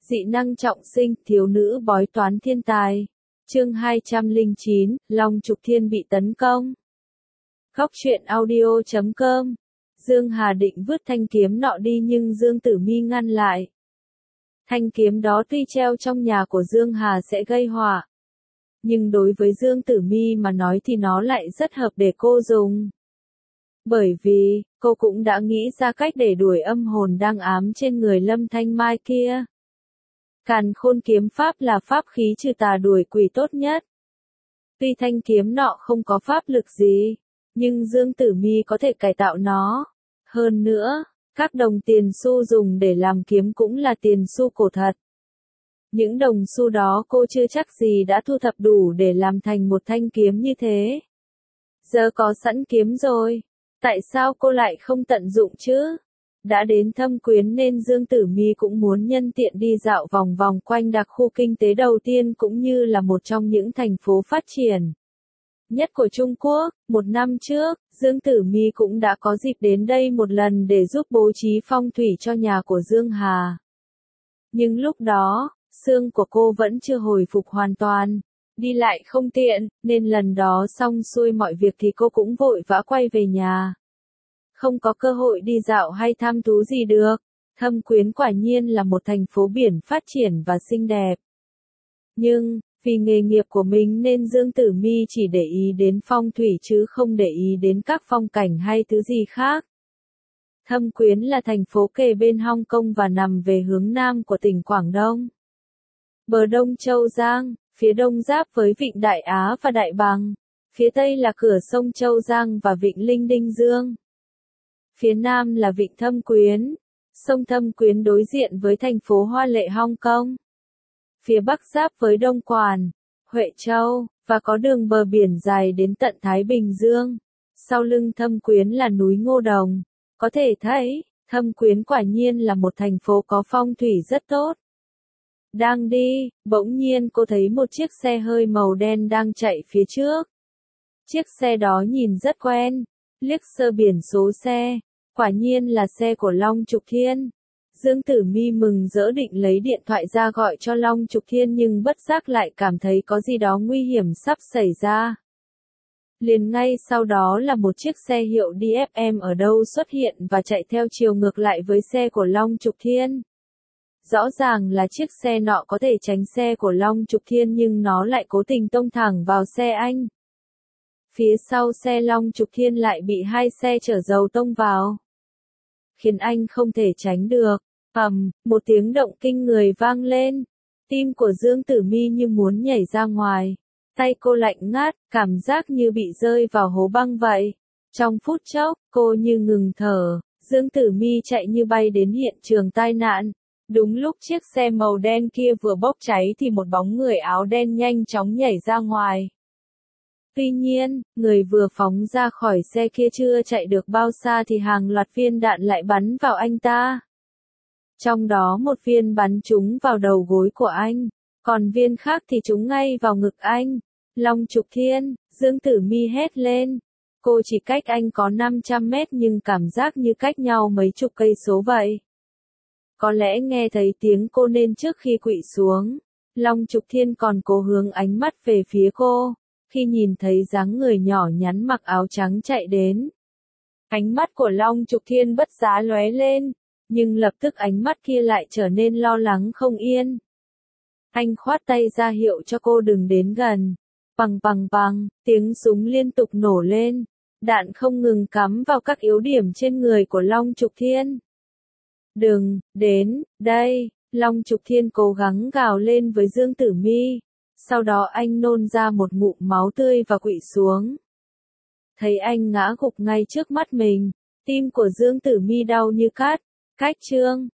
Dị năng trọng sinh, thiếu nữ bói toán thiên tài. Chương 209, Long Trục Thiên bị tấn công. Góc truyện audio.com. Dương Hà định vứt thanh kiếm nọ đi nhưng Dương Tử Mi ngăn lại. Thanh kiếm đó tuy treo trong nhà của Dương Hà sẽ gây họa, nhưng đối với Dương Tử Mi mà nói thì nó lại rất hợp để cô dùng. Bởi vì, cô cũng đã nghĩ ra cách để đuổi âm hồn đang ám trên người Lâm Thanh Mai kia. Càn Khôn kiếm pháp là pháp khí trừ tà đuổi quỷ tốt nhất. Tuy thanh kiếm nọ không có pháp lực gì, nhưng Dương Tử Mi có thể cải tạo nó. Hơn nữa, các đồng tiền xu dùng để làm kiếm cũng là tiền xu cổ thật. Những đồng xu đó cô chưa chắc gì đã thu thập đủ để làm thành một thanh kiếm như thế. Giờ có sẵn kiếm rồi, tại sao cô lại không tận dụng chứ? Đã đến Thâm Quyến nên Dương Tử Mi cũng muốn nhân tiện đi dạo vòng vòng quanh đặc khu kinh tế đầu tiên cũng như là một trong những thành phố phát triển nhất của Trung Quốc. Một năm trước, Dương Tử Mi cũng đã có dịp đến đây một lần để giúp bố trí phong thủy cho nhà của Dương Hà. Nhưng lúc đó, xương của cô vẫn chưa hồi phục hoàn toàn, đi lại không tiện, nên lần đó xong xuôi mọi việc thì cô cũng vội vã quay về nhà. Không có cơ hội đi dạo hay thăm thú gì được. Thâm Quyến quả nhiên là một thành phố biển phát triển và xinh đẹp. Nhưng, vì nghề nghiệp của mình nên Dương Tử Mi chỉ để ý đến phong thủy chứ không để ý đến các phong cảnh hay thứ gì khác. Thâm Quyến là thành phố kề bên Hong Kong và nằm về hướng nam của tỉnh Quảng Đông. Bờ đông Châu Giang, phía đông giáp với vịnh Đại Á và Đại Bằng. Phía tây là cửa sông Châu Giang và vịnh Linh Đinh Dương. Phía nam là vịnh Thâm Quyến. Sông Thâm Quyến đối diện với thành phố hoa lệ Hong Kong. Phía bắc giáp với Đông Quản, Huệ Châu, và có đường bờ biển dài đến tận Thái Bình Dương. Sau lưng Thâm Quyến là núi Ngô Đồng. Có thể thấy, Thâm Quyến quả nhiên là một thành phố có phong thủy rất tốt. Đang đi, bỗng nhiên cô thấy một chiếc xe hơi màu đen đang chạy phía trước. Chiếc xe đó nhìn rất quen. Liếc sơ biển số xe, quả nhiên là xe của Long Trục Thiên. Dương Tử Mi mừng rỡ định lấy điện thoại ra gọi cho Long Trục Thiên nhưng bất giác lại cảm thấy có gì đó nguy hiểm sắp xảy ra. Liền ngay sau đó là một chiếc xe hiệu DFM ở đâu xuất hiện và chạy theo chiều ngược lại với xe của Long Trục Thiên. Rõ ràng là chiếc xe nọ có thể tránh xe của Long Trục Thiên nhưng nó lại cố tình tông thẳng vào xe anh. Phía sau xe Long Trục Thiên lại bị hai xe chở dầu tông vào, khiến anh không thể tránh được. Một tiếng động kinh người vang lên. Tim của Dương Tử Mi như muốn nhảy ra ngoài. Tay cô lạnh ngắt, cảm giác như bị rơi vào hố băng vậy. Trong phút chốc, cô như ngừng thở. Dương Tử Mi chạy như bay đến hiện trường tai nạn. Đúng lúc chiếc xe màu đen kia vừa bốc cháy thì một bóng người áo đen nhanh chóng nhảy ra ngoài. Tuy nhiên, người vừa phóng ra khỏi xe kia chưa chạy được bao xa thì hàng loạt viên đạn lại bắn vào anh ta. Trong đó một viên bắn trúng vào đầu gối của anh, còn viên khác thì trúng ngay vào ngực anh. Long Trục Thiên, Dương Tử Mi hét lên. Cô chỉ cách anh có 500 mét nhưng cảm giác như cách nhau mấy chục cây số vậy. Có lẽ nghe thấy tiếng cô nên trước khi khuỵu xuống, Long Trục Thiên còn cố hướng ánh mắt về phía cô. Khi nhìn thấy dáng người nhỏ nhắn mặc áo trắng chạy đến, ánh mắt của Long Trục Thiên bất giá lóe lên, nhưng lập tức ánh mắt kia lại trở nên lo lắng không yên. Anh khoát tay ra hiệu cho cô đừng đến gần. Bằng bằng bằng, tiếng súng liên tục nổ lên, đạn không ngừng cắm vào các yếu điểm trên người của Long Trục Thiên. Đừng, đến, đây, Long Trục Thiên cố gắng gào lên với Dương Tử Mi. Sau đó anh nôn ra một ngụm máu tươi và khuỵu xuống. Thấy anh ngã gục ngay trước mắt mình, tim của Dương Tử Mi đau như cắt. Cách chương